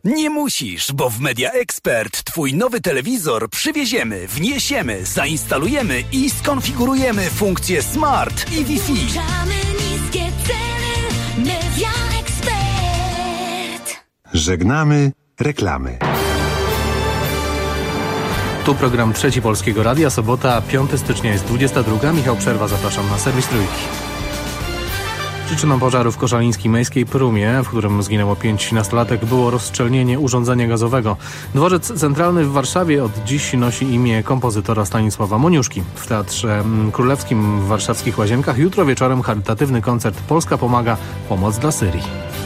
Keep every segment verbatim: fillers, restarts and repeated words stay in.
Nie musisz, bo w Media Expert Twój nowy telewizor przywieziemy, wniesiemy, zainstalujemy i skonfigurujemy funkcje Smart i Wi-Fi. Niskie ceny. Media Expert. Żegnamy reklamy. Tu program Trzeci Polskiego Radia, sobota, piątego stycznia jest dwudziesta druga. Michał Przerwa, zapraszam na serwis Trójki. Przyczyną pożaru w koszalińskiej miejskiej Prumie, w którym zginęło pięć nastolatek, było rozszczelnienie urządzenia gazowego. Dworzec Centralny w Warszawie od dziś nosi imię kompozytora Stanisława Moniuszki. W Teatrze Królewskim w warszawskich Łazienkach jutro wieczorem charytatywny koncert Polska pomaga – pomoc dla Syrii.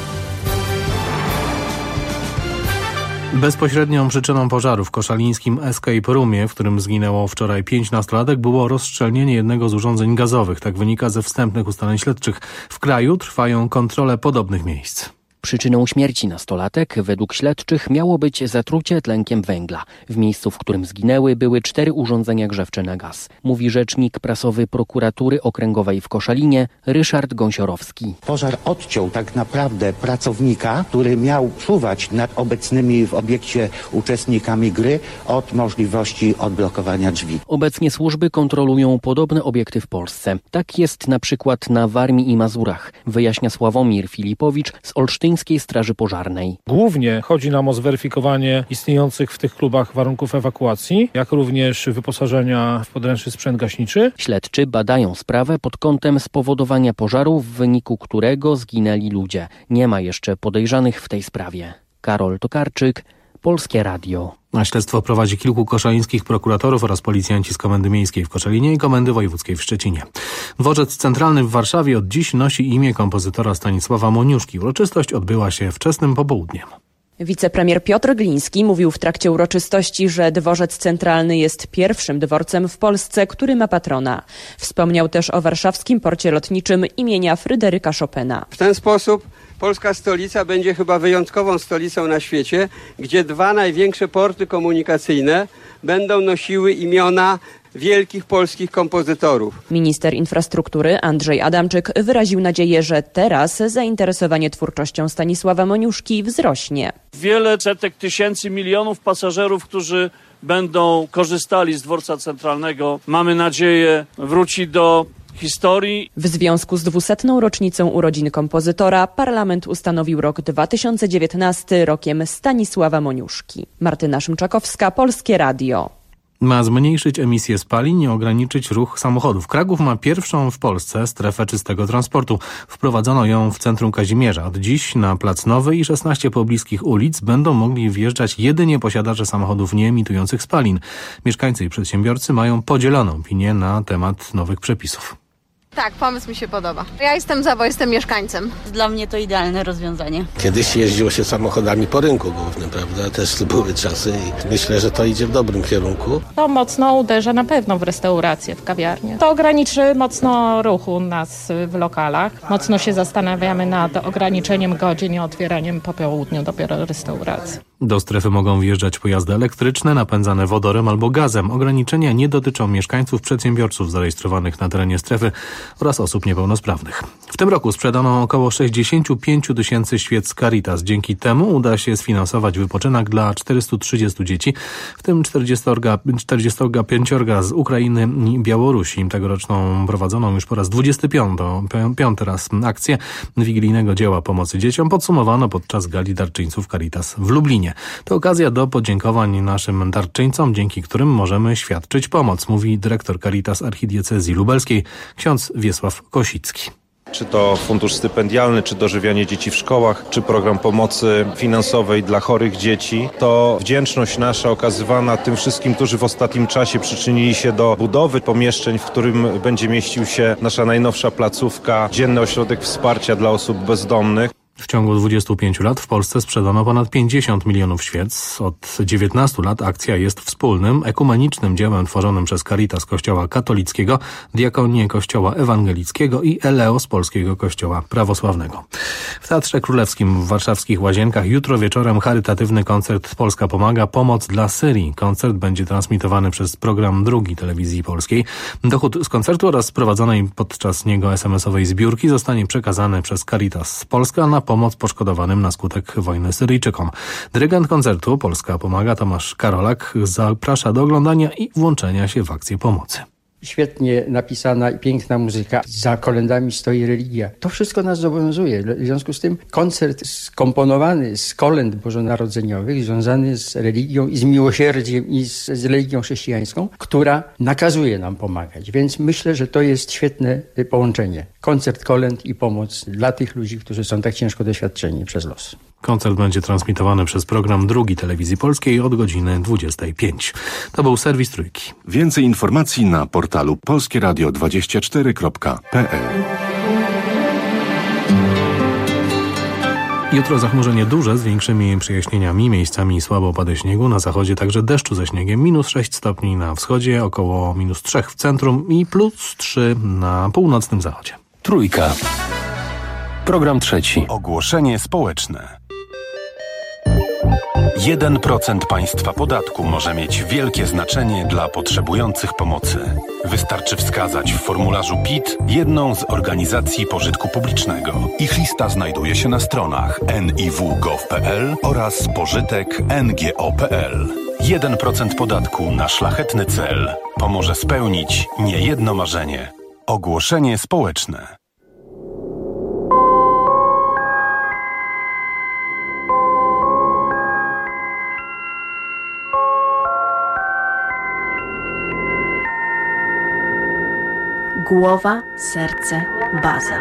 Bezpośrednią przyczyną pożaru w koszalińskim Escape Roomie, w którym zginęło wczoraj pięć nastolatek, było rozszczelnienie jednego z urządzeń gazowych. Tak wynika ze wstępnych ustaleń śledczych. W kraju trwają kontrole podobnych miejsc. Przyczyną śmierci nastolatek według śledczych miało być zatrucie tlenkiem węgla. W miejscu, w którym zginęły, były cztery urządzenia grzewcze na gaz. Mówi rzecznik prasowy Prokuratury Okręgowej w Koszalinie Ryszard Gąsiorowski. Pożar odciął tak naprawdę pracownika, który miał czuwać nad obecnymi w obiekcie uczestnikami gry od możliwości odblokowania drzwi. Obecnie służby kontrolują podobne obiekty w Polsce. Tak jest na przykład na Warmii i Mazurach, wyjaśnia Sławomir Filipowicz z Olsztyńskiej Straży Pożarnej. Głównie chodzi nam o zweryfikowanie istniejących w tych klubach warunków ewakuacji, jak również wyposażenia w podręczny sprzęt gaśniczy. Śledczy badają sprawę pod kątem spowodowania pożaru, w wyniku którego zginęli ludzie. Nie ma jeszcze podejrzanych w tej sprawie. Karol Tokarczyk, Polskie Radio. Na śledztwo prowadzi kilku koszalińskich prokuratorów oraz policjanci z Komendy Miejskiej w Koszalinie i Komendy Wojewódzkiej w Szczecinie. Dworzec Centralny w Warszawie od dziś nosi imię kompozytora Stanisława Moniuszki. Uroczystość odbyła się wczesnym popołudniem. Wicepremier Piotr Gliński mówił w trakcie uroczystości, że dworzec centralny jest pierwszym dworcem w Polsce, który ma patrona. Wspomniał też o warszawskim porcie lotniczym imienia Fryderyka Chopina. W ten sposób polska stolica będzie chyba wyjątkową stolicą na świecie, gdzie dwa największe porty komunikacyjne będą nosiły imiona wielkich polskich kompozytorów. Minister infrastruktury Andrzej Adamczyk wyraził nadzieję, że teraz zainteresowanie twórczością Stanisława Moniuszki wzrośnie. Wiele setek tysięcy, milionów pasażerów, którzy będą korzystali z dworca centralnego, mamy nadzieję, wróci do historii. W związku z dwusetną rocznicą urodzin kompozytora parlament ustanowił rok dwa tysiące dziewiętnasty rokiem Stanisława Moniuszki. Martyna Szymczakowska, Polskie Radio. Ma zmniejszyć emisję spalin i ograniczyć ruch samochodów. Kraków ma pierwszą w Polsce strefę czystego transportu. Wprowadzono ją w centrum Kazimierza. Od dziś na Plac Nowy i szesnaście pobliskich ulic będą mogli wjeżdżać jedynie posiadacze samochodów nieemitujących spalin. Mieszkańcy i przedsiębiorcy mają podzieloną opinię na temat nowych przepisów. Tak, pomysł mi się podoba. Ja jestem za, bo jestem mieszkańcem. Dla mnie to idealne rozwiązanie. Kiedyś jeździło się samochodami po rynku głównym, prawda? Też były czasy i myślę, że to idzie w dobrym kierunku. To mocno uderza na pewno w restauracje, w kawiarnie. To ograniczy mocno ruch u nas w lokalach. Mocno się zastanawiamy nad ograniczeniem godzin i otwieraniem po południu dopiero restauracji. Do strefy mogą wjeżdżać pojazdy elektryczne, napędzane wodorem albo gazem. Ograniczenia nie dotyczą mieszkańców, przedsiębiorców zarejestrowanych na terenie strefy oraz osób niepełnosprawnych. W tym roku sprzedano około sześćdziesiąt pięć tysięcy świec Caritas. Dzięki temu uda się sfinansować wypoczynek dla czterystu trzydziestu dzieci, w tym czterdziestu pięciu z Ukrainy i Białorusi. Tegoroczną prowadzoną już po raz dwudziesty piąty raz akcję wigilijnego dzieła pomocy dzieciom podsumowano podczas gali darczyńców Caritas w Lublinie. To okazja do podziękowań naszym darczyńcom, dzięki którym możemy świadczyć pomoc, mówi dyrektor Caritas Archidiecezji Lubelskiej, ksiądz Wiesław Kosicki. Czy to fundusz stypendialny, czy dożywianie dzieci w szkołach, czy program pomocy finansowej dla chorych dzieci, to wdzięczność nasza okazywana tym wszystkim, którzy w ostatnim czasie przyczynili się do budowy pomieszczeń, w którym będzie mieścił się nasza najnowsza placówka, dzienny ośrodek wsparcia dla osób bezdomnych. W ciągu dwudziestu pięciu lat w Polsce sprzedano ponad pięćdziesiąt milionów świec. Od dziewiętnastu lat akcja jest wspólnym, ekumenicznym dziełem tworzonym przez Caritas Kościoła Katolickiego, Diakonię Kościoła Ewangelickiego i Eleos Polskiego Kościoła Prawosławnego. W Teatrze Królewskim w warszawskich Łazienkach jutro wieczorem charytatywny koncert Polska pomaga, pomoc dla Syrii. Koncert będzie transmitowany przez program Drugi Telewizji Polskiej. Dochód z koncertu oraz prowadzonej podczas niego es em esowej zbiórki zostanie przekazany przez Caritas Polska na pomoc poszkodowanym na skutek wojny Syryjczykom. Dyrygent koncertu Polska Pomaga Tomasz Karolak zaprasza do oglądania i włączenia się w akcję pomocy. Świetnie napisana i piękna muzyka. Za kolędami stoi religia. To wszystko nas zobowiązuje. W związku z tym koncert skomponowany z kolęd bożonarodzeniowych, związany z religią i z miłosierdziem i z, z religią chrześcijańską, która nakazuje nam pomagać. Więc myślę, że to jest świetne połączenie. Koncert kolęd i pomoc dla tych ludzi, którzy są tak ciężko doświadczeni przez los. Koncert będzie transmitowany przez program Drugi Telewizji Polskiej od godziny dwudziestej piątej. To był serwis Trójki. Więcej informacji na portalu polskie radio dwadzieścia cztery kropka p l. Jutro zachmurzenie duże z większymi przejaśnieniami, miejscami słabo opady śniegu, na zachodzie także deszczu ze śniegiem, minus sześć stopni na wschodzie, około minus trzy w centrum i plus trzy na północnym zachodzie. Trójka. Program trzeci. Ogłoszenie społeczne. jeden procent państwa podatku może mieć wielkie znaczenie dla potrzebujących pomocy. Wystarczy wskazać w formularzu P I T jedną z organizacji pożytku publicznego. Ich lista znajduje się na stronach en i w kropka gov kropka p l oraz pożytek kropka n g o kropka p l. jeden procent podatku na szlachetny cel pomoże spełnić niejedno marzenie. Ogłoszenie społeczne. Głowa, serce, baza.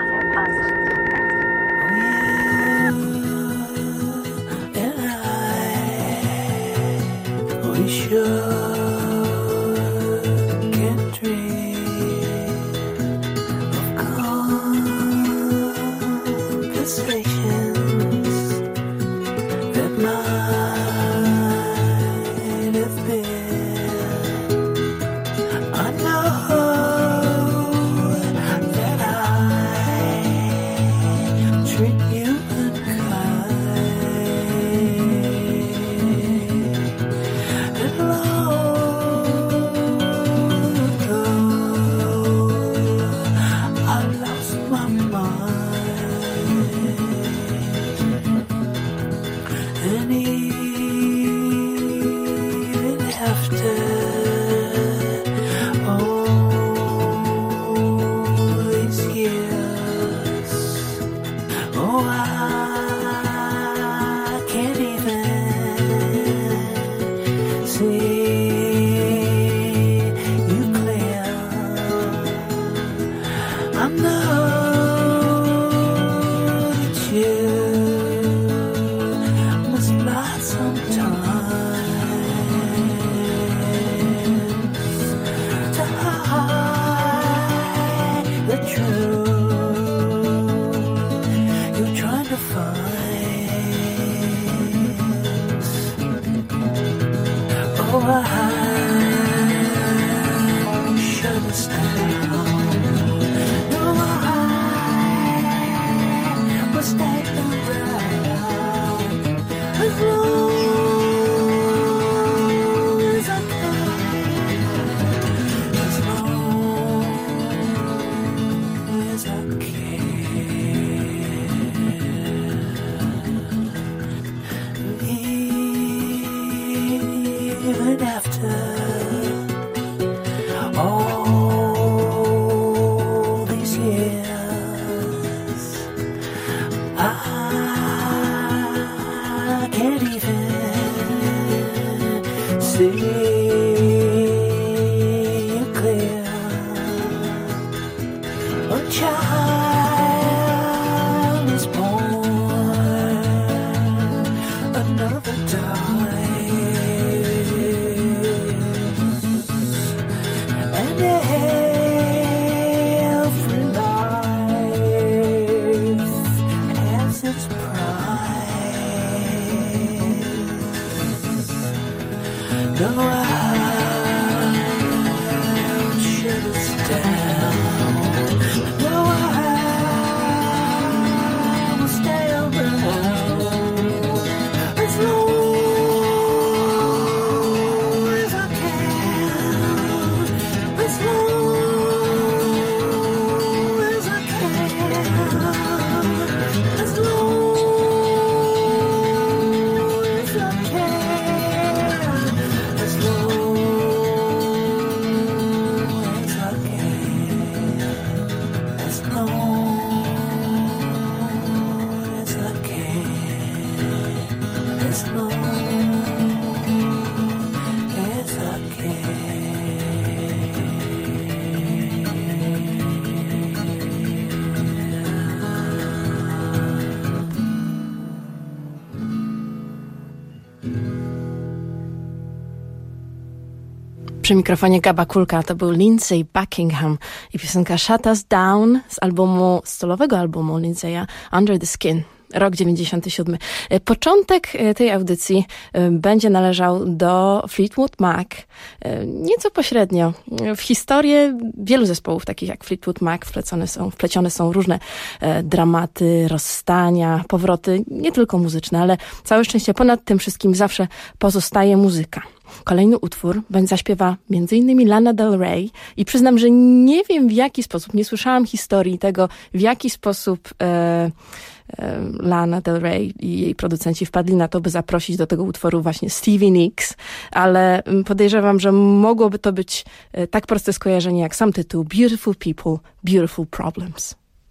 Przy mikrofonie Gaba Kulka to był Lindsey Buckingham i piosenka Shut Us Down z albumu, solowego albumu Lindsaya Under the Skin. Rok dziewięćdziesiąty siódmy. Początek tej audycji będzie należał do Fleetwood Mac. Nieco pośrednio. W historię wielu zespołów, takich jak Fleetwood Mac, wplecone są, wplecione są różne dramaty, rozstania, powroty, nie tylko muzyczne, ale całe szczęście ponad tym wszystkim zawsze pozostaje muzyka. Kolejny utwór zaśpiewa między innymi Lana Del Rey i przyznam, że nie wiem w jaki sposób, nie słyszałam historii tego, w jaki sposób e, e, Lana Del Rey i jej producenci wpadli na to, by zaprosić do tego utworu właśnie Stevie Nicks, ale podejrzewam, że mogłoby to być tak proste skojarzenie jak sam tytuł Beautiful People, Beautiful Problems.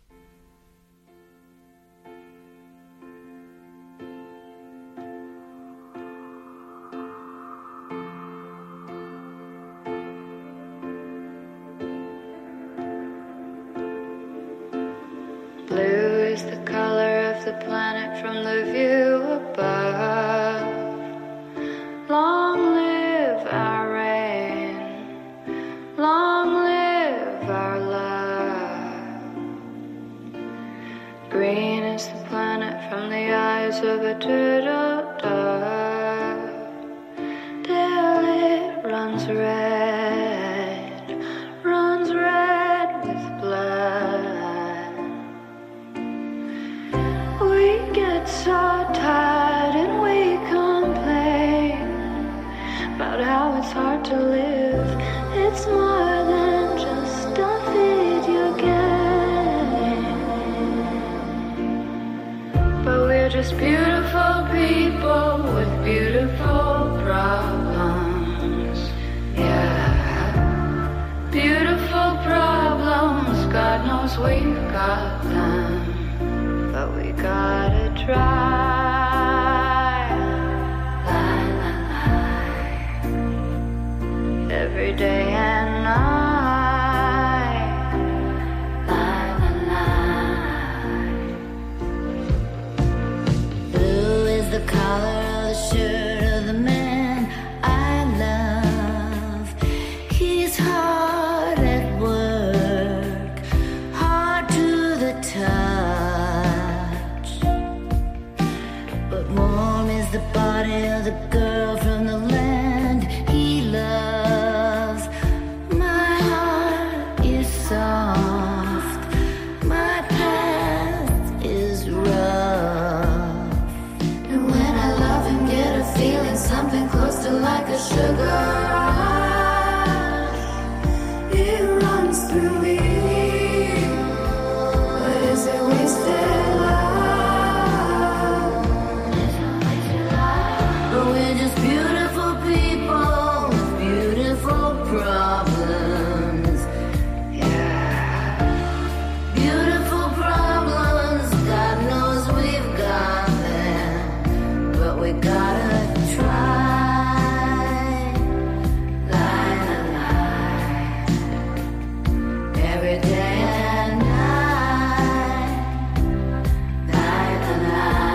Blue is the color of the planet from the view above. Long live our rain, long live our love. Green is the planet from the eyes of a turtle dove. Till it runs red, runs red with blood. We get so tired and we complain about how it's hard to live. It's more than just a video game. But we're just beautiful people with beautiful problems. Yeah, beautiful problems, God knows we've got them. But we gotta try, lie, lie, lie, every day and night, lie, lie, lie. Blue is the color of the shirt of the man I love. He's hard at work, hard to the touch. The body of the girl from the land he loves. My heart is soft, my past is rough. And when I love him, get a feeling something close to like a sugar rush. It runs through me, but is it wasted love? We're just beautiful people with beautiful problems. Yeah, beautiful problems. God knows we've got them, but we gotta try. Lie, lie, lie, every day and night. Lie, lie, lie.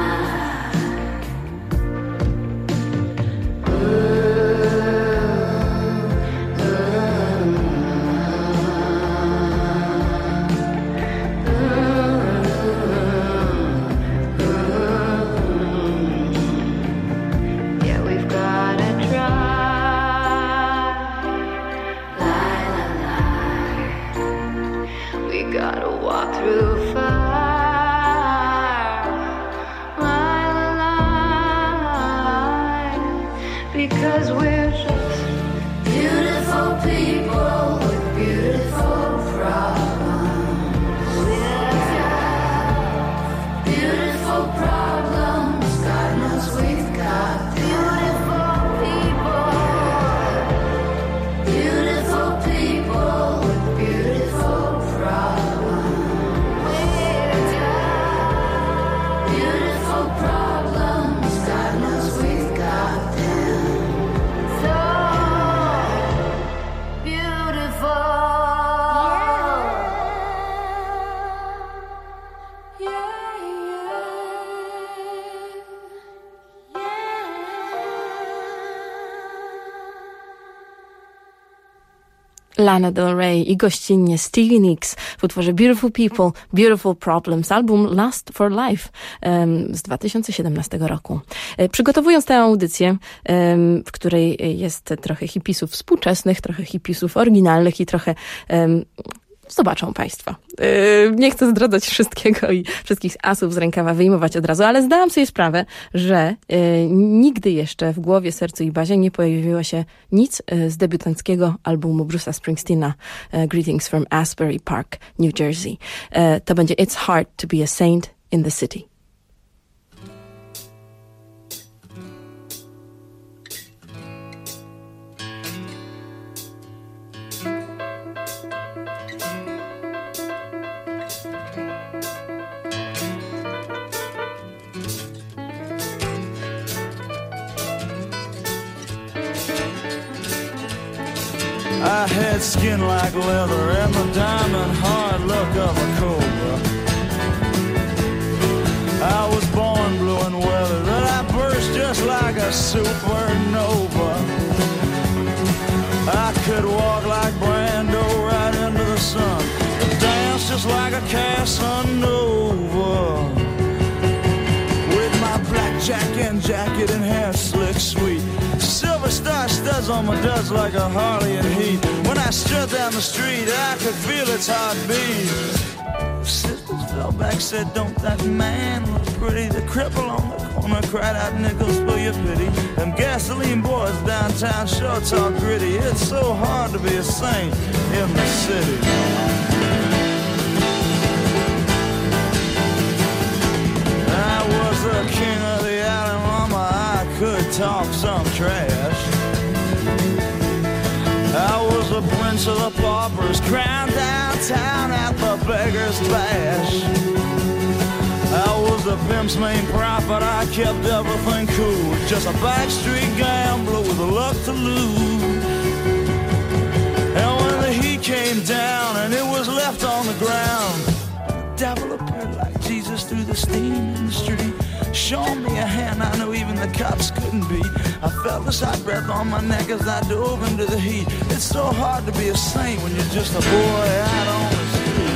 Because we're just beautiful people with beautiful problems. Yeah. Beautiful problems, God knows we've got beautiful people. Beautiful people with beautiful problems. Yeah. Beautiful problems, God knows we've got. Lana Del Rey i gościnnie Stevie Nicks w utworze Beautiful People, Beautiful Problems, album Last for Life um, z dwa tysiące siedemnastego roku. E, przygotowując tę audycję, um, w której jest trochę hipisów współczesnych, trochę hipisów oryginalnych i trochę um, zobaczą Państwo. Yy, nie chcę zdradzać wszystkiego i wszystkich asów z rękawa wyjmować od razu, ale zdałam sobie sprawę, że yy, nigdy jeszcze w głowie, sercu i bazie nie pojawiło się nic yy, z debiutanckiego albumu Bruce'a Springsteena yy, Greetings from Asbury Park, New Jersey. Yy, to będzie It's Hard to be a Saint in the City. I had skin like leather and the diamond hard look of a cobra. I was born blue and weathered, and I burst just like a supernova. I could walk like Brando right into the sun, dance just like a Casanova. With my blackjack and jacket and hair slick sweet, silver star studs on my duds like a Harley in heat. When I strut down the street, I could feel its heartbeat. Sisters fell back, said, don't that man look pretty? The cripple on the corner cried out, nickels for your pity. Them gasoline boys downtown sure talk gritty. It's so hard to be a saint in the city. I was the king of the island, mama, I could talk some trash. I was the prince of the paupers, crowned downtown at the Beggar's Bash. I was the pimp's main prophet, I kept everything cool, just a backstreet gambler with the luck to lose. And when the heat came down and it was left on the ground, the devil appeared like Jesus through the steam in the street, showing me a hand I knew even the cops couldn't beat. I felt this hot breath on my neck as I dove into the heat. It's so hard to be a saint when you're just a boy out on the street.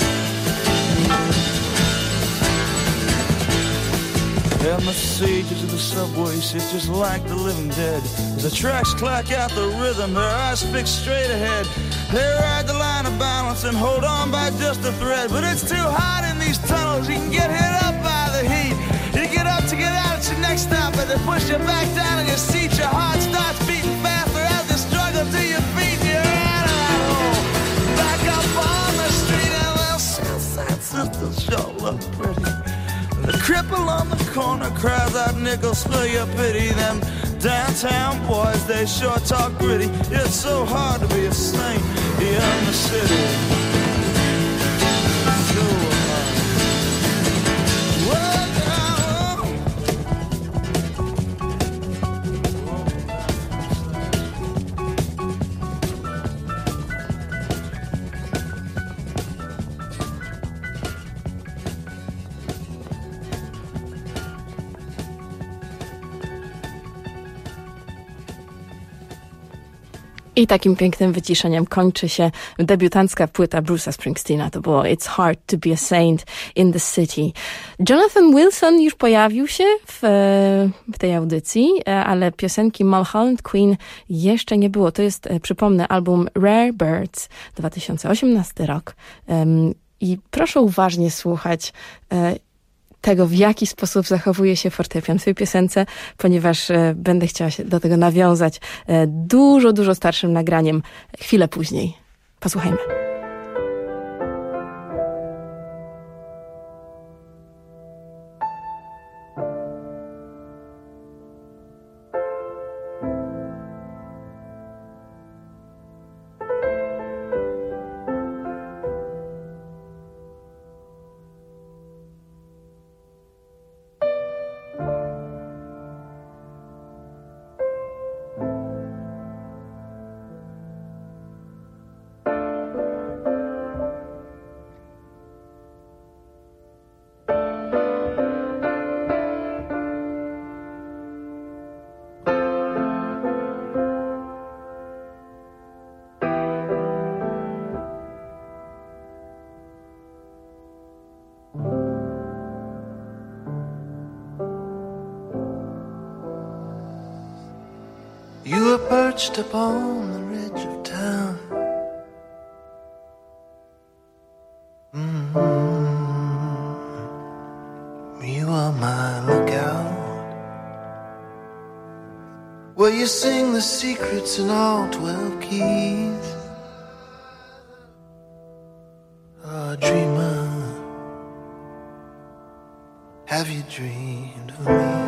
And the sages of the subway sit just like the living dead. As the tracks clack out the rhythm, their eyes fixed straight ahead. They ride the line of balance and hold on by just a thread. But it's too hot in these tunnels, you can get hit up by the heat. You get up to get out at your next stop, but they push you back down in your seat. Your heart starts beating faster as you struggle to your feet. You're out of that hole, back up on the street, and they'll Southside sisters sure look pretty. The cripple on the corner cries out nickels for your pity. Them downtown boys, they sure talk gritty. It's so hard to be a saint in the city. So hard. Whoa. I takim pięknym wyciszeniem kończy się debiutancka płyta Bruce'a Springsteena. To było It's Hard to be a Saint in the City. Jonathan Wilson już pojawił się w, w tej audycji, ale piosenki Mulholland Queen jeszcze nie było. To jest, przypomnę, album Rare Birds, dwa tysiące osiemnasty rok. I proszę uważnie słuchać tego, w jaki sposób zachowuje się fortepian w tej piosence, ponieważ e, będę chciała się do tego nawiązać e, dużo, dużo starszym nagraniem chwilę później. Posłuchajmy. You were perched upon the ridge of town. Mm-hmm. You are my lookout. Well, you sing the secrets in all twelve keys. Oh, dreamer, have you dreamed of me?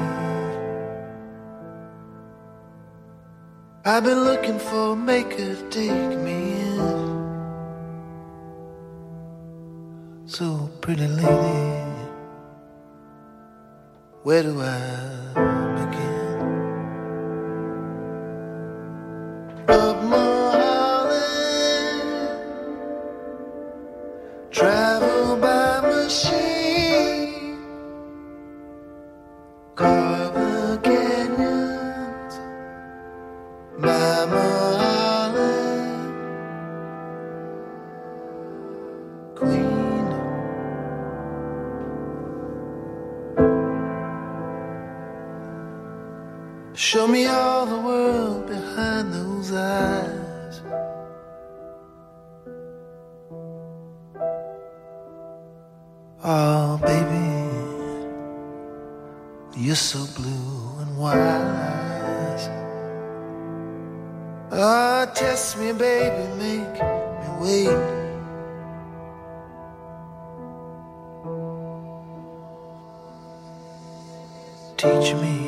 I've been looking for a maker to take me in. So pretty lady, where do I begin? Up Mulholland, travel by machine, carve the canyons by Mulholland, Queen. Show me all the world behind those eyes. Oh, baby, you're so blue and wise. Oh, test me, baby, make me wait. Teach me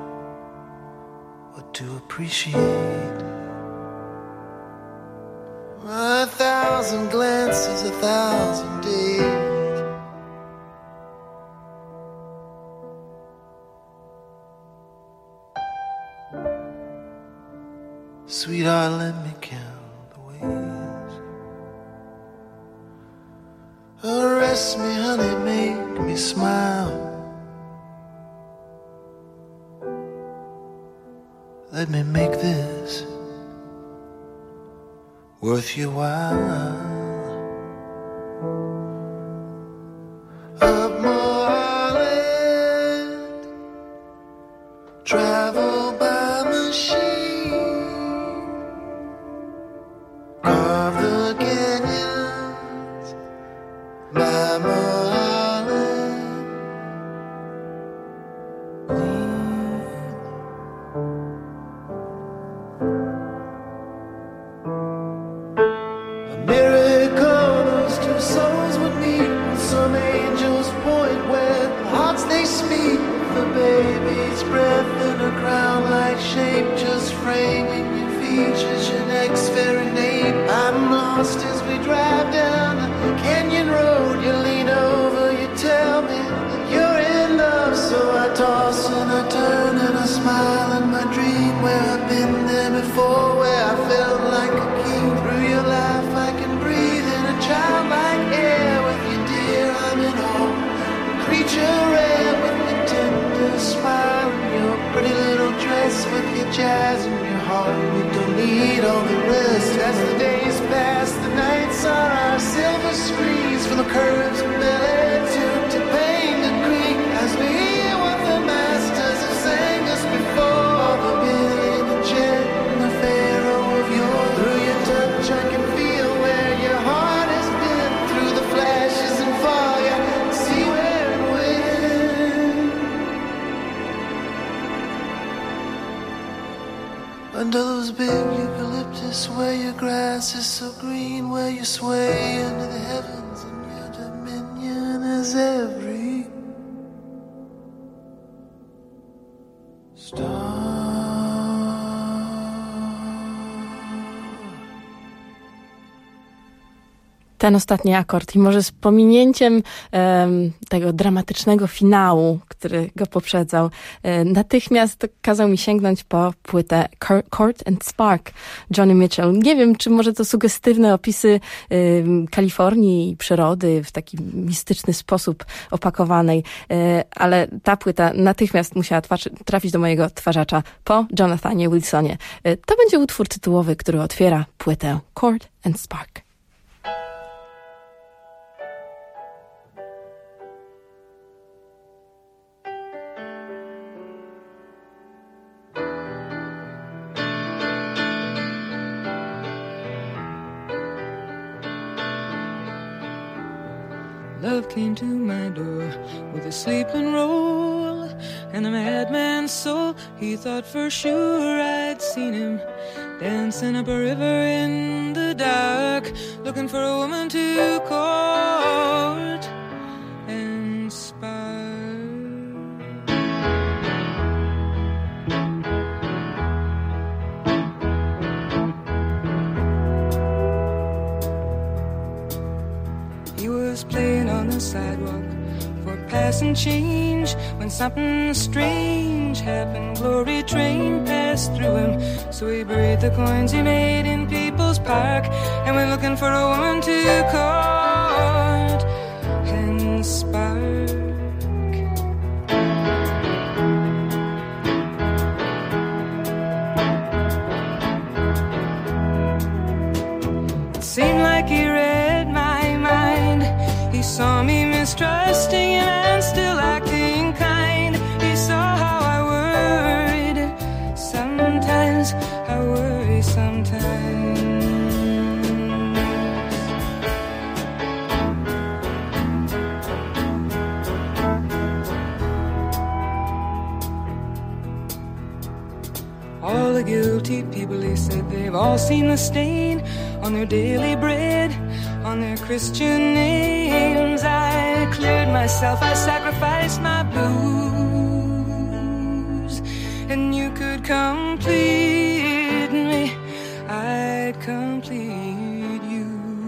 to appreciate. A thousand glances, a thousand days. Sweetheart, let me count the ways. Arrest me, honey, make me smile. Let me make this worth your while. Up Mulholland, travel by machine, carve the canyons by Mulholland, Queen. Baby's breath in a crown-like shape, just framing your features, your next very name. I'm lost as we drive down the canyon road. You lean over, you tell me that you're in love. So I toss and I turn and I smile in my dream, where I've been there before, where I felt like a king. Through your life I can breathe in a childlike air. With you, dear, I'm in awe. Creature rare with the tender smile and your pretty little dress, with your jazz and your heart. We don't need all the rest. As the days pass, the nights are our silver screens, from the curves of Bel Air to Topanga Creek, as we hear what the masters have sang us before. The Billy and the Jet and the Pharaoh of yore. Through your touch I can feel where your heart has been. Through the flashes and fog I see where and when. Under those big eucalyptus, where your grass is so green, where you sway into the heavens, and your dominion is every star. Ten ostatni akord i może z pominięciem um, tego dramatycznego finału, który go poprzedzał, um, natychmiast kazał mi sięgnąć po płytę Court and Spark Joni Mitchell. Nie wiem, czy może to sugestywne opisy um, Kalifornii i przyrody w taki mistyczny sposób opakowanej, um, ale ta płyta natychmiast musiała trafić do mojego odtwarzacza po Jonathanie Wilsonie. Um, to będzie utwór tytułowy, który otwiera płytę Court and Spark. love came to my door with a sleeping roll and a madman's soul. He thought for sure I'd seen him dancing up a river in the dark, looking for a woman to court and spark. He was playing on the sidewalk for passing change when something strange happened. Glory train passed through him, so he buried the coins he made in People's Park and went looking for a woman to court and spark. It seemed like he read my mind. He saw me mistrusting him and still acting kind. He saw how I worried sometimes, I worry sometimes. All the guilty people, he said, they've all seen the stain on their daily bread, on their Christian names. I cleared myself, I sacrificed my blues, and you could complete me, I'd complete you.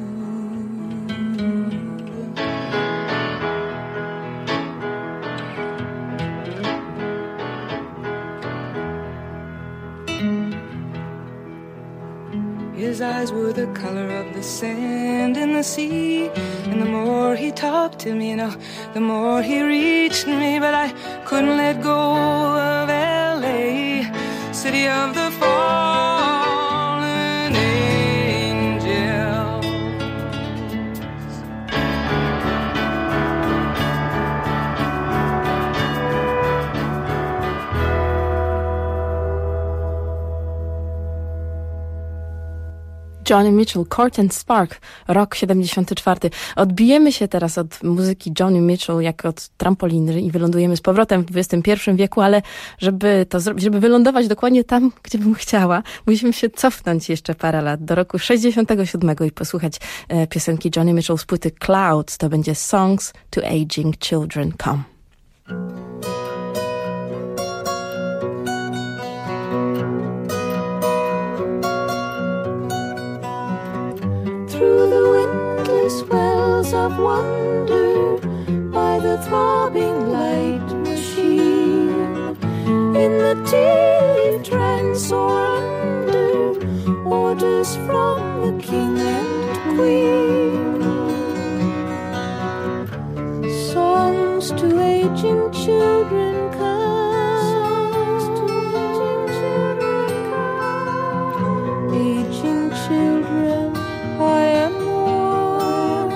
His eyes were the color of the sand in the sea, and the more he talked to me, you know, the more he reached me. But I couldn't let go of L A, city of the fallen angels. Johnny Mitchell, Court and Spark, rok siedemdziesiąty czwarty. Odbijemy się teraz od muzyki Johnny Mitchell jak od trampoliny i wylądujemy z powrotem w dwudziestym pierwszym wieku, ale żeby to zrobić, żeby wylądować dokładnie tam, gdzie bym chciała, musimy się cofnąć jeszcze parę lat, do roku sześćdziesiątego siódmego i posłuchać e, piosenki Johnny Mitchell z płyty Clouds. To będzie Songs to Aging Children Come. Through the windless wells of wonder, by the throbbing light machine, in the tea trance or under, orders from the king and queen. Songs to aging children come, songs to aging children come, aging children, I am one.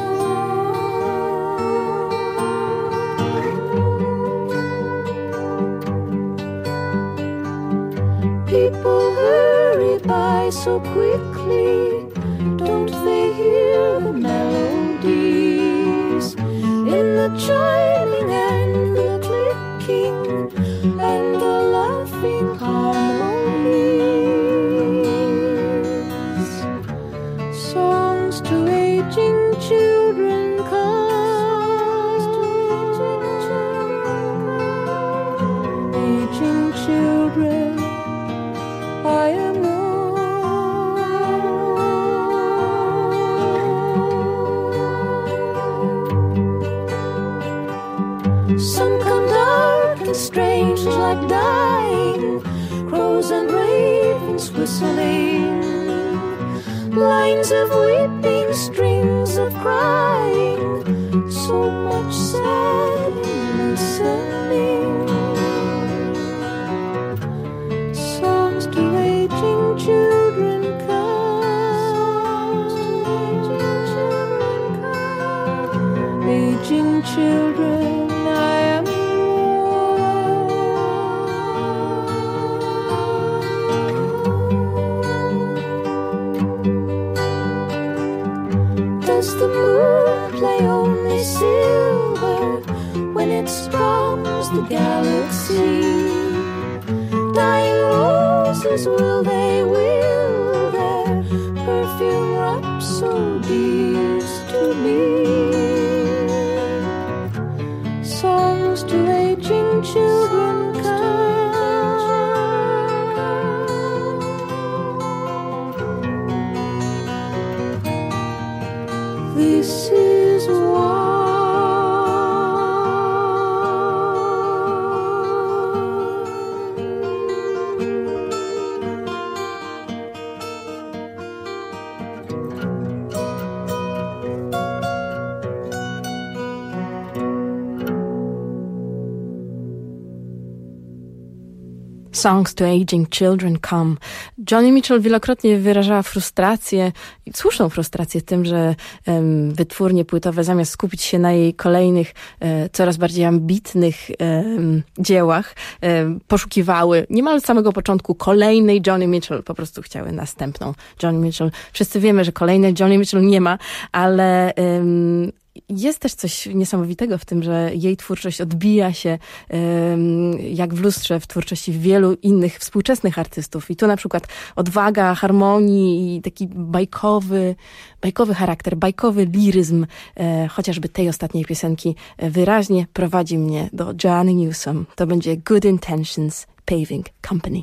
People hurry by so quickly, don't they hear the melodies in the chiming and the clicking and the laughing harmonies? Songs to aging children come, aging children, I am one. Some come dark and strange like dying, crows and ravens whistling, lines of weeping, strings of crying, so much sad listening. Songs to aging children come, aging children, I am one. Does the moon play only silver? tears, will they, will their perfume rhapsodies to me? Songs to aging children come. This is why Songs to Aging Children Come. Joni Mitchell wielokrotnie wyrażała frustrację, słuszną frustrację tym, że um, wytwórnie płytowe zamiast skupić się na jej kolejnych, e, coraz bardziej ambitnych e, dziełach, e, poszukiwały niemal od samego początku kolejnej Joni Mitchell, po prostu chciały następną Joni Mitchell. Wszyscy wiemy, że kolejnej Joni Mitchell nie ma, ale um, jest też coś niesamowitego w tym, że jej twórczość odbija się um, jak w lustrze w twórczości wielu innych współczesnych artystów. I tu na przykład odwaga, harmonii i taki bajkowy, bajkowy charakter, bajkowy liryzm e, chociażby tej ostatniej piosenki e, wyraźnie prowadzi mnie do Joanny Newsom. To będzie Good Intentions Paving Company.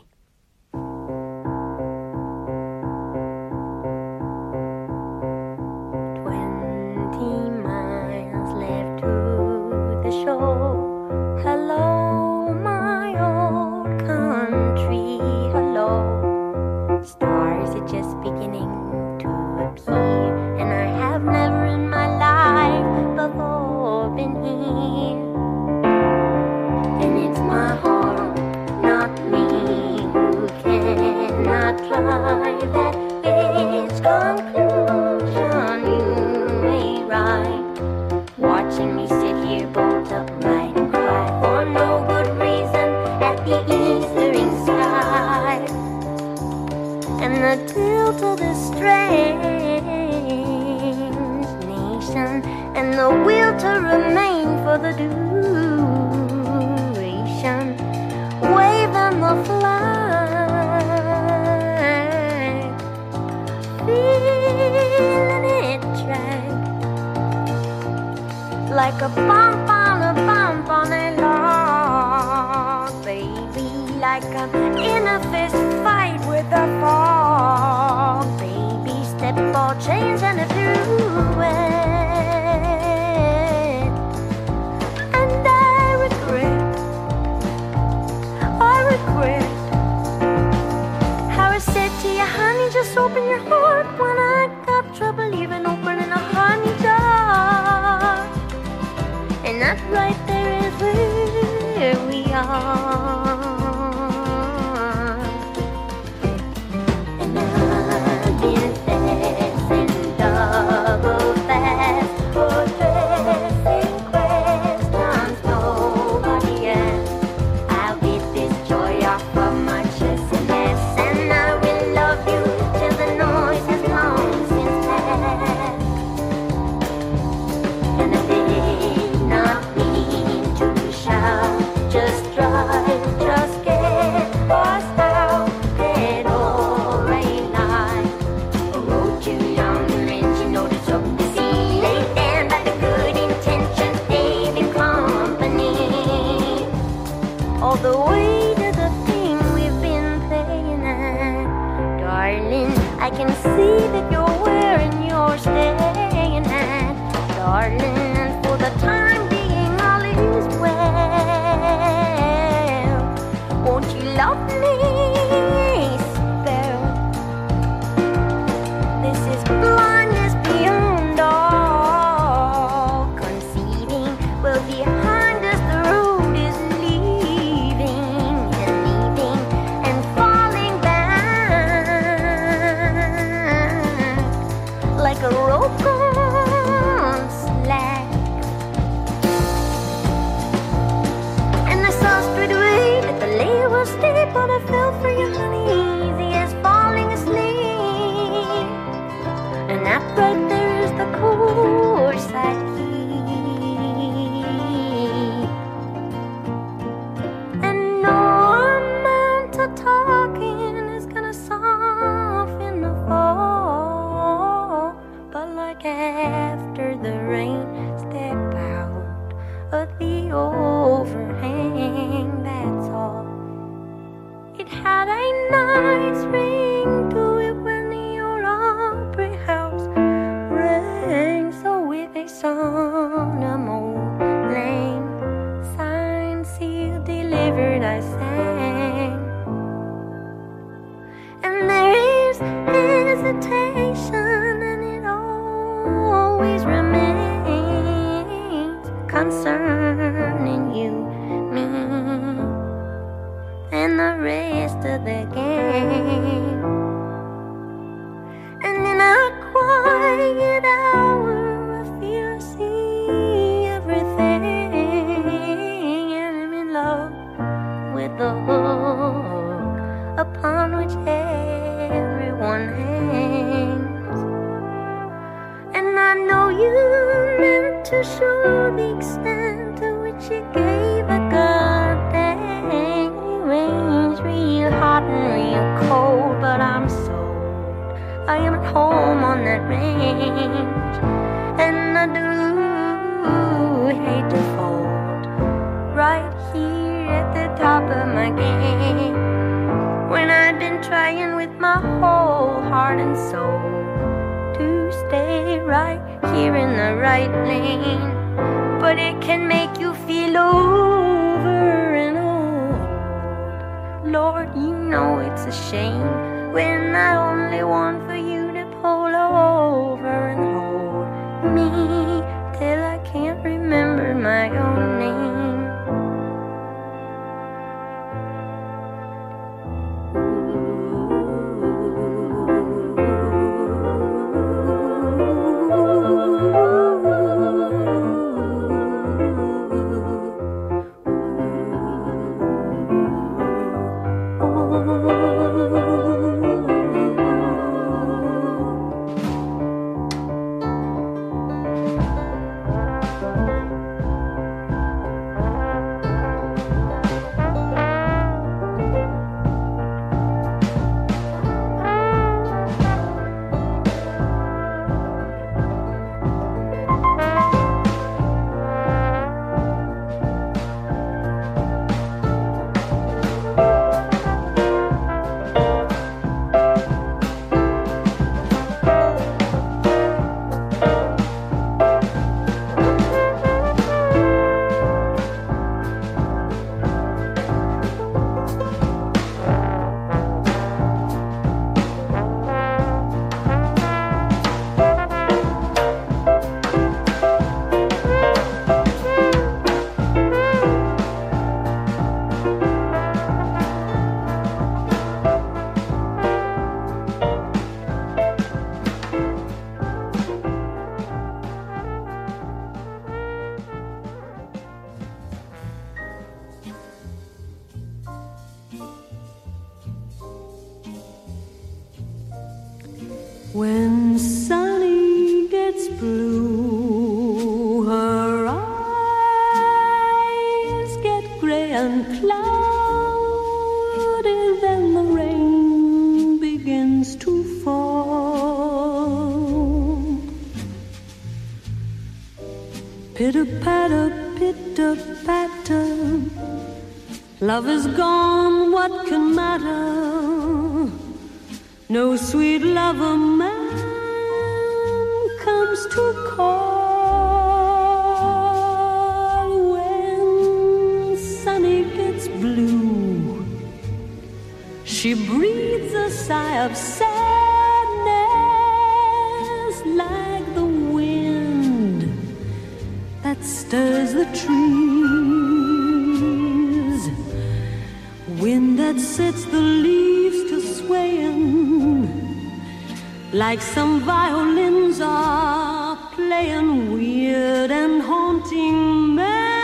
Show. Hello, my old country, hello. Stars are just beginning to appear, and I have never in my life before been here. And it's my heart, not me, who cannot drive at its conclusion. You may ride, watching me sit here bolt upright and cry for no good reason at the eastering sky. And the tilt of this strange nation, and the will to remain for the duration, waving the flag, feeling it drag like a bump on a bump on a log, baby, like an inner fist fight with a fog, baby, step ball change and a duet. And I regret, I regret how I said to you, honey, just open your heart when I got trouble even opening a honey jar. And that right there is where we are. And I've been fast and double fast for dressing questions nobody asked. I'll get this joy off of my chest and yes, and I will love you till the noise has long since passed. And I did not mean to shout, just drive, just get lost out that all right line. I wrote you yonder and you notice up the sea, lay down by the good intentions, saving company. All the way to the thing we've been playing at, darling, I can see that you're wearing your staying at, darling, and for the time being all is well. Won't you love me, spell? This is blindness beyond all conceiving. Well, behind us the road is leaving and leaving and falling down. And there is hesitation, and it always remains concerning you, me, and the rest of the game. And in a quiet hour, I feel I see everything, and I'm in love with the hook upon which everyone hangs. And I know you meant to show the extent to which you gave a good thing. You range real hot and real cold, but I'm sold. I am at home on that range, and I do hate to fold right here at the top of my game, when I've been trying with my whole heart and soul to stay right here in the right lane. But it can make you feel over and old. Lord, you know it's a shame when I only want for you to pull over and hold me till I can't remember my own name. When Sunny gets blue, her eyes get gray and cloudy, then the rain begins to fall. Pitter-patter, pitter-patter, love is gone, what can matter? No sweet lover man comes to call. When Sunny gets blue, she breathes a sigh of sadness, like the wind that stirs the trees, wind that sets the leaves to swaying, like some violins are playing weird and haunting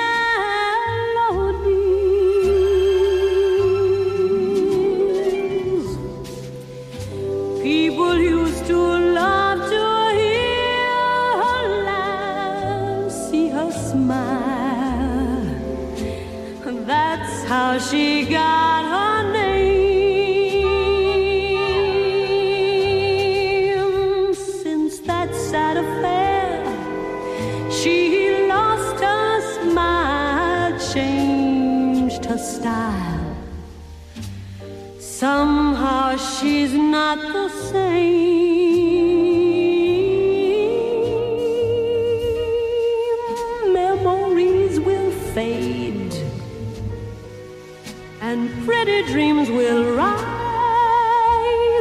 melodies. People used to love to hear her laugh, see her smile. That's how she got her name. Style. Somehow she's not the same. Memories will fade and pretty dreams will rise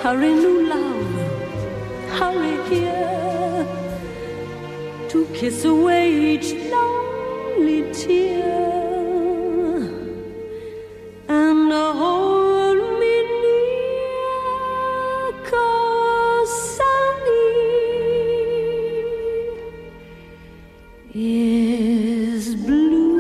Hurry, new love, hurry here to kiss away each lonely tear and hold me near, 'cause Sunny is blue.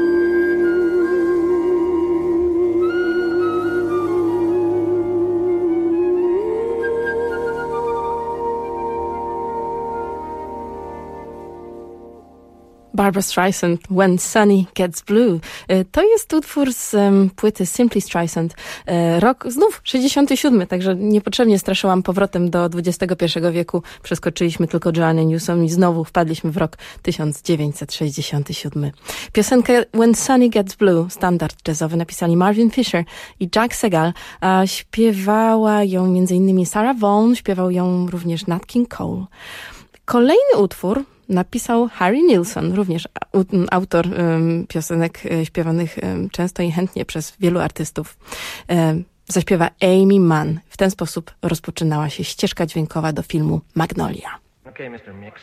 Barbra Streisand, When Sunny Gets Blue. To jest utwór z um, płyty Simply Streisand. E, rok znów sześćdziesiąty siódmy, także niepotrzebnie straszyłam powrotem do dwudziestego pierwszego wieku. Przeskoczyliśmy tylko Joannę Newsom i znowu wpadliśmy w rok tysiąc dziewięćset sześćdziesiąty siódmy. Piosenkę When Sunny Gets Blue, standard jazzowy, napisali Marvin Fisher i Jack Segal, a śpiewała ją między innymi Sarah Vaughan, śpiewał ją również Nat King Cole. Kolejny utwór napisał Harry Nilsson, również autor um, piosenek um, śpiewanych um, często i chętnie przez wielu artystów. Um, zaśpiewa Amy Mann. W ten sposób rozpoczynała się ścieżka dźwiękowa do filmu Magnolia. Okay, mister Mix.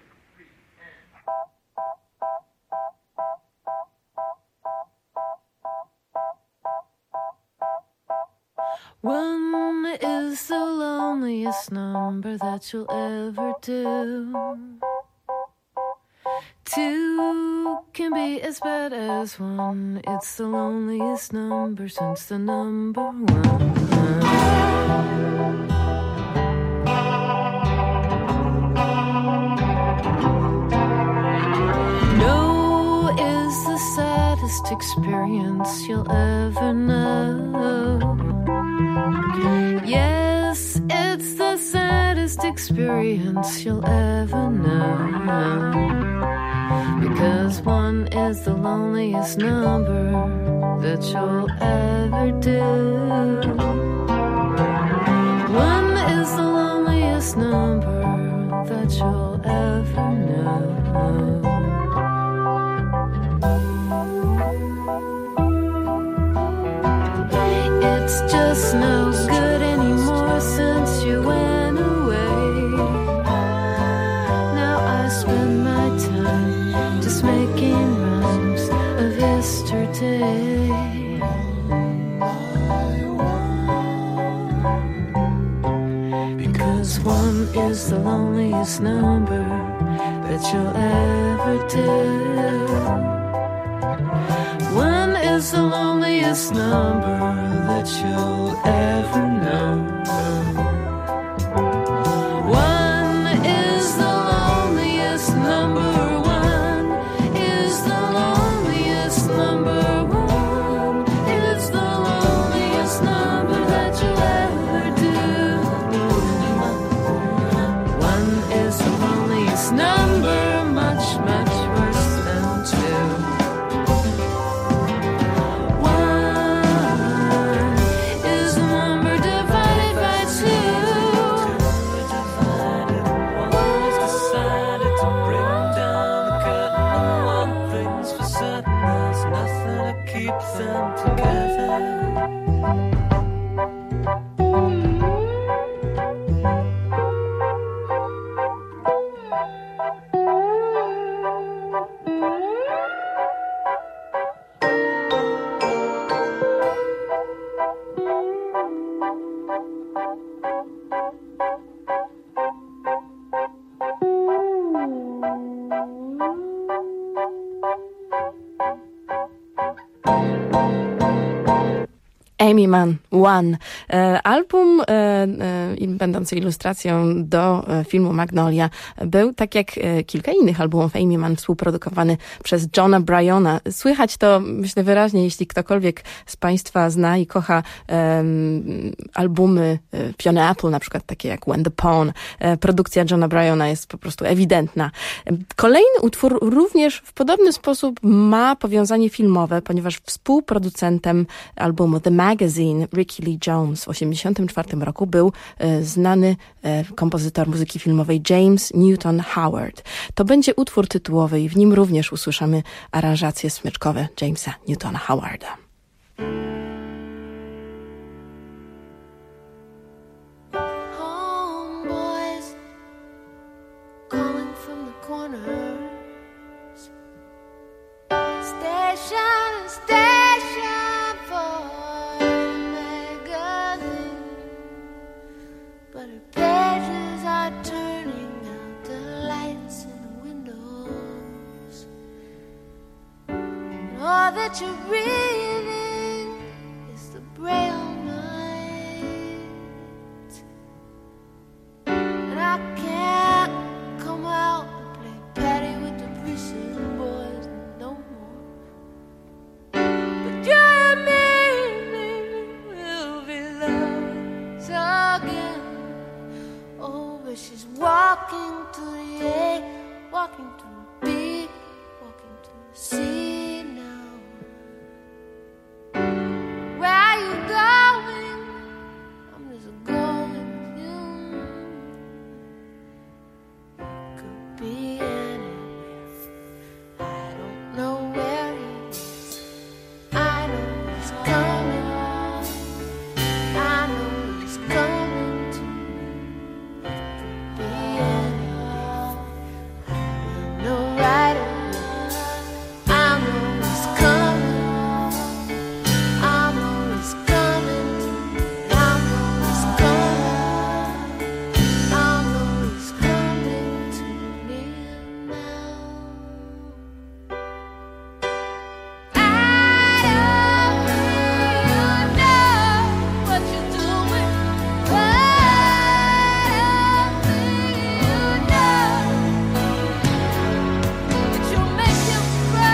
One is the loneliest number that you'll ever do. Two can be as bad as one. It's the loneliest number since the number one. No is the saddest experience you'll ever know. Yes, it's the saddest experience you'll ever know. Because one is the loneliest number that you'll ever do. One is the loneliest number that you'll ever know. It's just no good anymore since you went away. Now I spend my time just making rhymes of yesterday. Because one is the loneliest number that you'll ever do. One is the loneliest number that you'll ever know. One is the loneliest number. One is the loneliest number. One is the loneliest number that you'll ever do. One is the loneliest number, much, much worse than two. Amy Mann, One. Album e, e, będący ilustracją do filmu Magnolia był, tak jak kilka innych albumów Amy Mann, współprodukowany przez Johna Bryona. Słychać to, myślę, wyraźnie, jeśli ktokolwiek z Państwa zna i kocha e, albumy Fiona Apple, na przykład takie jak When the Pawn. E, produkcja Johna Bryona jest po prostu ewidentna. Kolejny utwór również w podobny sposób ma powiązanie filmowe, ponieważ współproducentem albumu The Magazine Ricky Lee Jones w osiemdziesiątym czwartym roku był e, znany e, kompozytor muzyki filmowej James Newton Howard. To będzie utwór tytułowy i w nim również usłyszymy aranżacje smyczkowe Jamesa Newtona Howarda. station for a magazine, but her pages are turning out the lights in the windows. And all that you're reading is the braille night, and I can't come out and play patty with the precinct boys no more. But you and me, will be lovers again. Oh, but she's walking to the A, walking to the B, walking to the C now. Where are you going? I'm just going with you. Could be anywhere. I don't know where he is. I know he's coming. I know he's coming to me. Could be anywhere. I will know right away. I know he's coming. I know he's coming to me. I know he's coming. I know he's coming to me now. I don't know what you're doing. I don't know, but you'll make him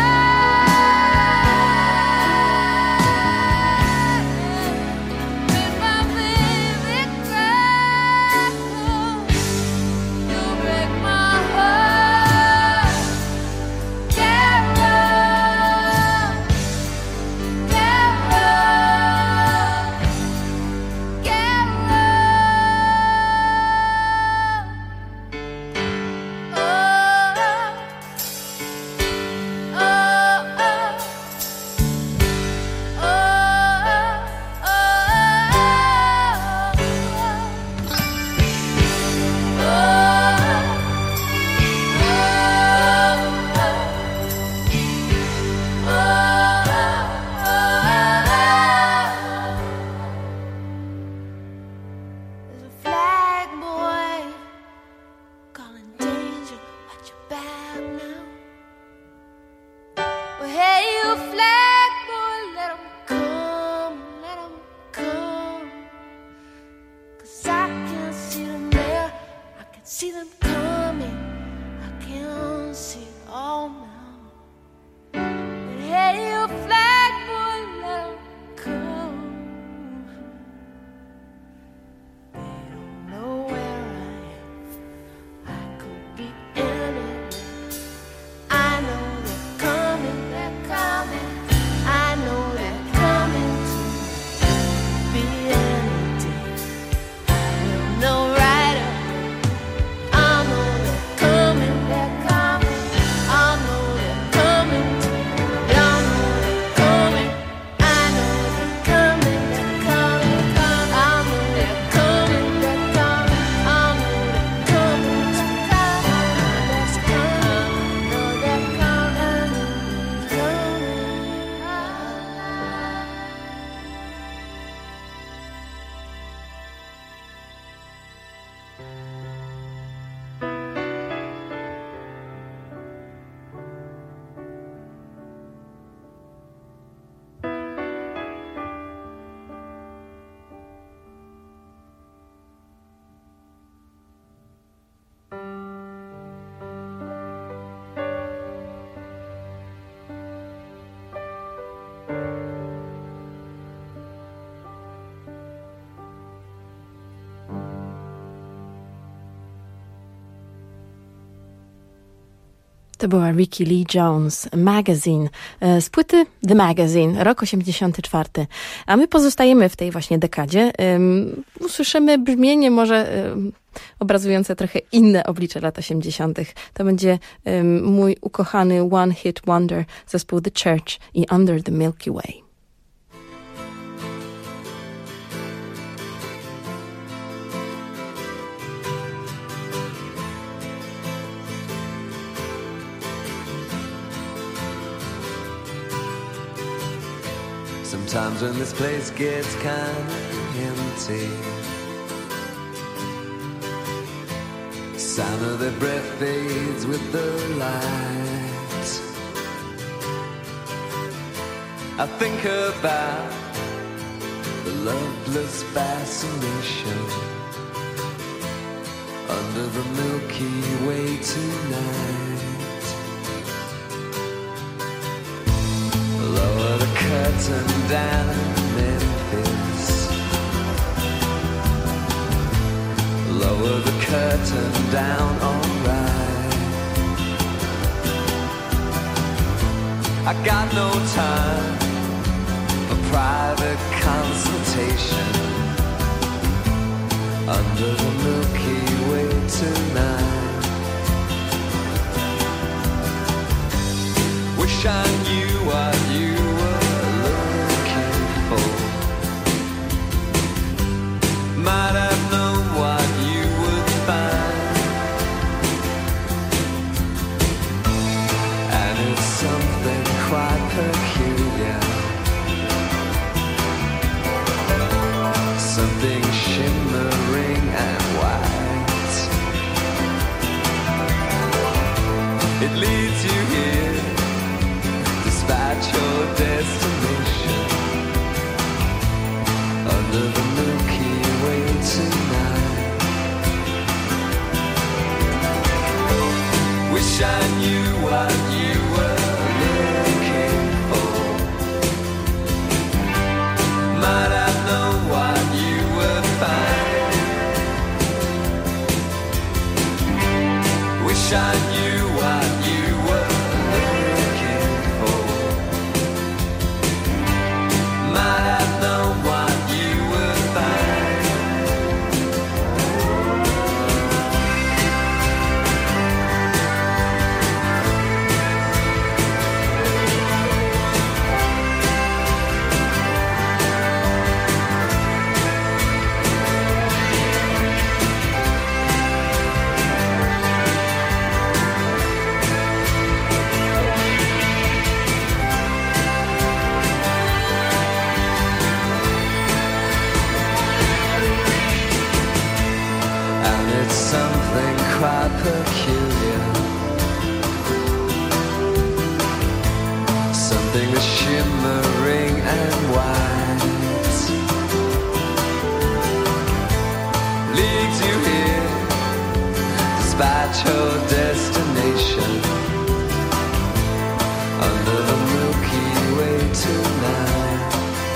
cry. Make my baby cry. You break my heart, Carol, Carol, There's a flag boy calling danger. Watch your back now. Well, hey, you flag boy, let 'em come, let 'em come. 'Cause I can see them there, I can see them coming. I can see it all now. But hey, you flag boy, let 'em come. They don't know where I am. I could be anywhere. I know they're coming, they're coming. I know they're coming to be any day. I will know right away. I know they're coming, they're coming. I know they're coming to me. I know they're coming. I know they're coming, they're coming, coming. I know they're coming, they're coming. I know they're coming to me. I know they're coming, know they're coming, To była Rickie Lee Jones, Magazine, z płyty The Magazine, rok osiemdziesiąty czwarty. A my pozostajemy w tej właśnie dekadzie. Um, usłyszymy brzmienie może um, obrazujące trochę inne oblicze lat osiemdziesiątych. To będzie um, mój ukochany One Hit Wonder, zespół The Church i Under the Milky Way. Sometimes when this place gets kind of empty, the sound of their breath fades with the light. I think about the loveless fascination under the Milky Way tonight. Lower the curtain down in Memphis. Lower the curtain down, alright. I got no time for private consultation under the Milky Way tonight. Wish I knew what you were looking for. Might have known what you would find. And it's something quite peculiar, something shimmering and white. It leads you here despite your destination under the Milky Way tonight. Wish I knew what you were looking for. Might have known what you would find. Wish I knew what you were looking for. Might have known what you would find. Something quite peculiar, something that's shimmering and white, leads you here despite your destination under the Milky Way tonight.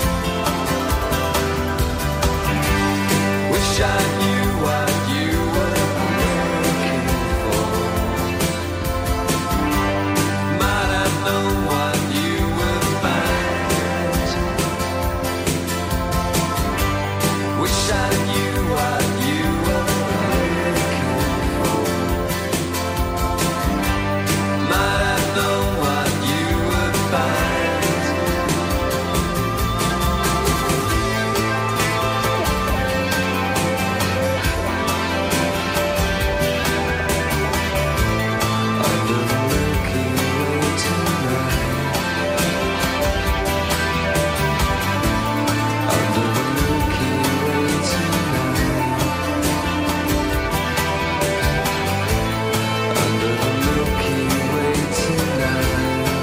Wish I knew what you were looking for. Might have known what you would find. Wish I knew what you were looking for. Might have known what you would find. Under the Milky Way tonight. Under the Milky Way tonight. Under the Milky Way tonight.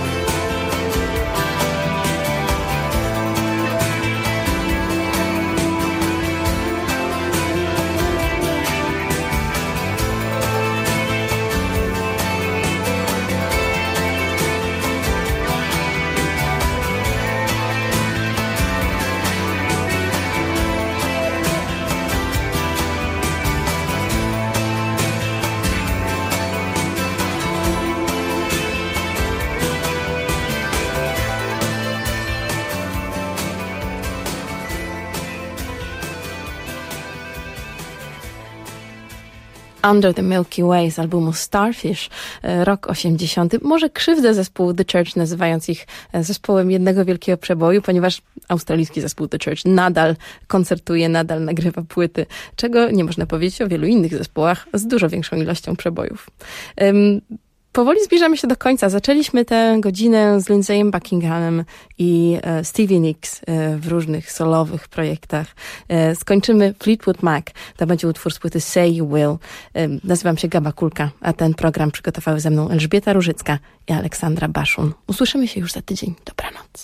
Under the Milky Way z albumu Starfish, rok osiemdziesiąty. Może krzywdzę zespół The Church, nazywając ich zespołem jednego wielkiego przeboju, ponieważ australijski zespół The Church nadal koncertuje, nadal nagrywa płyty, czego nie można powiedzieć o wielu innych zespołach z dużo większą ilością przebojów. Um, Powoli zbliżamy się do końca. Zaczęliśmy tę godzinę z Lindsayem Buckinghamem i e, Stevie Nicks e, w różnych solowych projektach. E, skończymy Fleetwood Mac. To będzie utwór z płyty Say You Will. E, nazywam się Gaba Kulka, a ten program przygotowały ze mną Elżbieta Różycka i Aleksandra Baszun. Usłyszymy się już za tydzień. Dobranoc.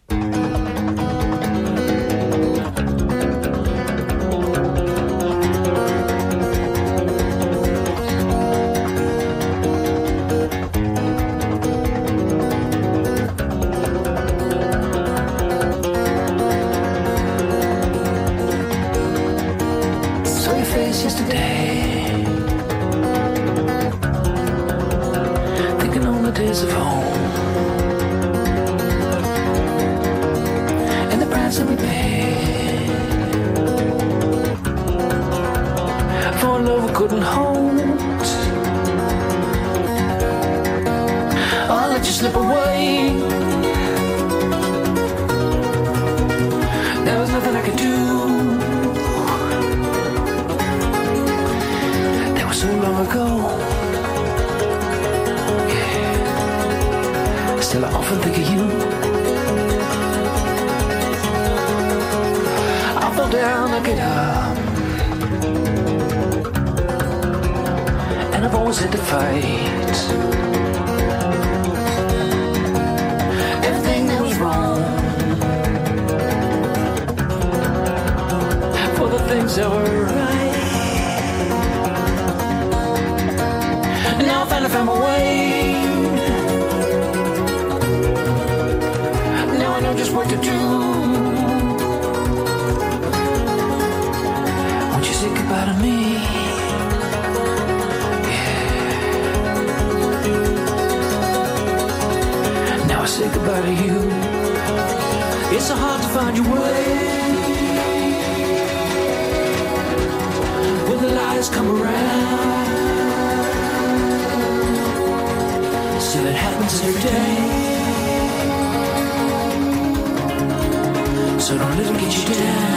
Yesterday, thinking on the days of home and the price that we paid for love we couldn't hold. I'll let you slip away. There was nothing I could do. So long ago, yeah. Still I often think of you. I fall down, I get up, and I've always had to fight everything that was wrong for the things that were right. Now I finally found my way. Now I know just what to do. Won't you say goodbye to me? Yeah. Now I say goodbye to you. It's so hard to find your way when the lies come around. So it happens every day. So don't let it get you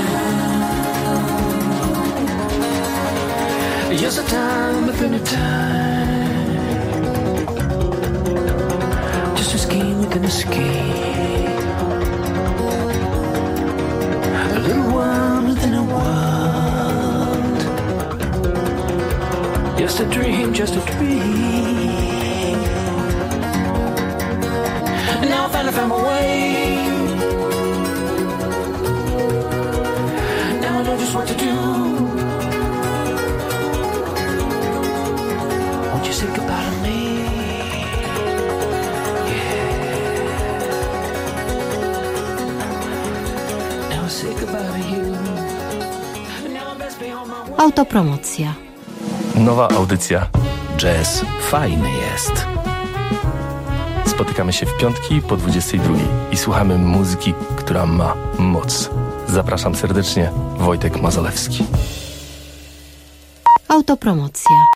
down. Just a time within a time. Just a scheme within a scheme. A little one within a world. Just a dream, just a dream. Now I finally found my way. Now I know just what to do. Won't you say goodbye to me? Yeah. Now I say goodbye to you. Now I best be on my way. Autopromocja. Nowa audycja. Jazz fajny jest. Spotykamy się w piątki po dwudziestej drugiej i słuchamy muzyki, która ma moc. Zapraszam serdecznie, Wojtek Mazalewski. Autopromocja.